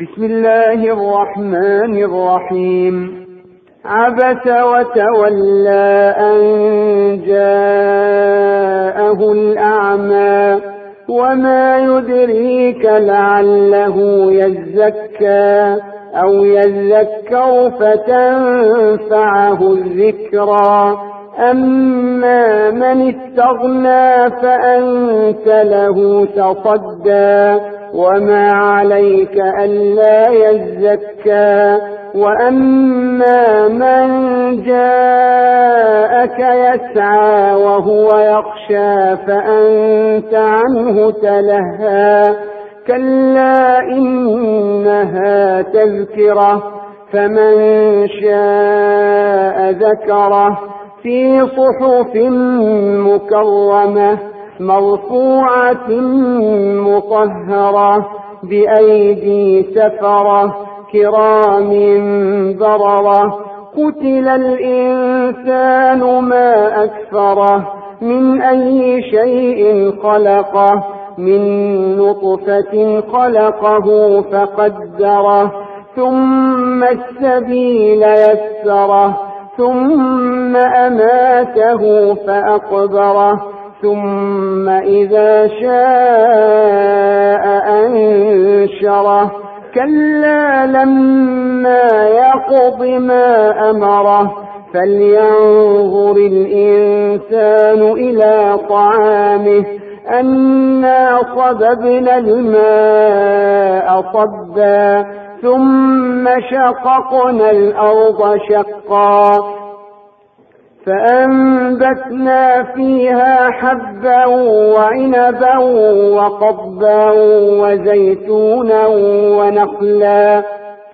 بسم الله الرحمن الرحيم. عبس وتولى أن جاءه الأعمى وما يدريك لعله يزكى أو يذكر فتنفعه الذكرى. أما من استغنى فأنت له تصدى وما عليك ألا يزكى. وأما من جاءك يسعى وهو يخشى فأنت عنه تلهى. كلا إنها تذكرة فمن شاء ذكره في صحف مكرمة مرفوعة مطهرة بأيدي سفرة كرام بررة. قتل الإنسان ما أكفره من أي شيء خلقه من نطفة خلقه فقدره ثم السبيل يسره ثم أماته فأقبره ثم إذا شاء أنشره. كلا لما يقض ما أمره فلينظر الإنسان إلى طعامه أنا صببنا الماء صبا ثم شققنا الأرض شقا فأنبتنا فيها حبا وعنبا وقضبا وزيتونا ونخلا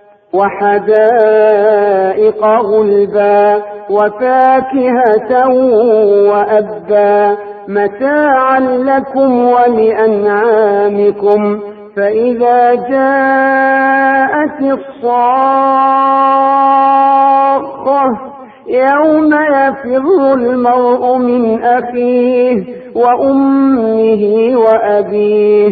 وحدائق غلبا وفاكهة وأبا متاعا لكم ولأنعامكم. فإذا جاءت الصاخة يوم يفر المرء من أخيه وأمه وأبيه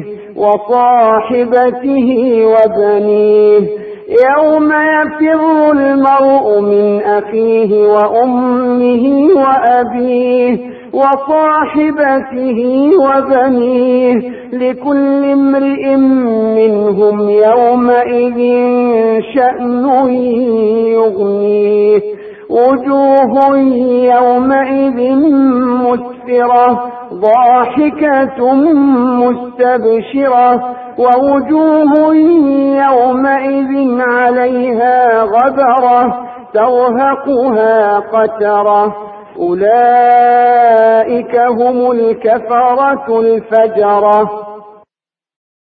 وصاحبته وبنيه. يوم يفر المرء من أخيه وأمه وأبيه وصاحبته وبنيه لكل امرئ منهم يومئذ شأن يغنيه. وجوه يومئذ مسفرة ضاحكة مستبشرة ووجوه يومئذ عليها غبرة ترهقها قترة. أولئك هم الكفرة الفجرة.